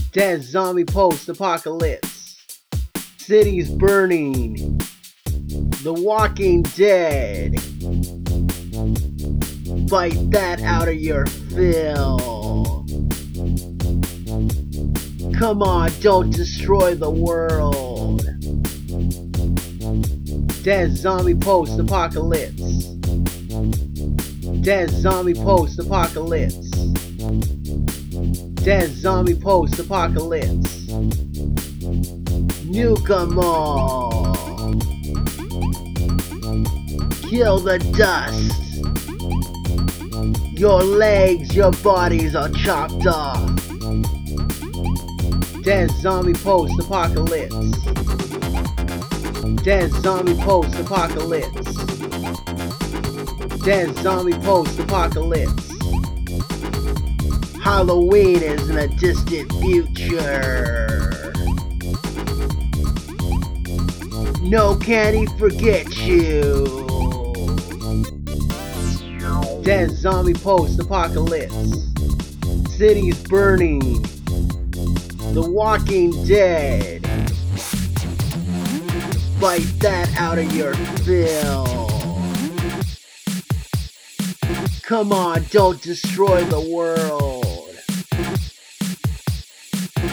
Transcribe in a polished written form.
Dead zombie post-apocalypse. Cities burning. The Walking Dead. Bite that out of your fill. Come on, don't destroy the world. Dead zombie post-apocalypse. Dead zombie post-apocalypse. Dead zombie post-apocalypse. Nuke 'em all. Kill the dust. Your legs, your bodies are chopped off. Dead zombie post-apocalypse. Dead zombie post-apocalypse. Dead zombie post-apocalypse. Halloween is in a distant future. No, can't he forget you? Dead zombie post-apocalypse. Cities burning. The Walking Dead. Bite that out of your fill. Come on, don't destroy the world.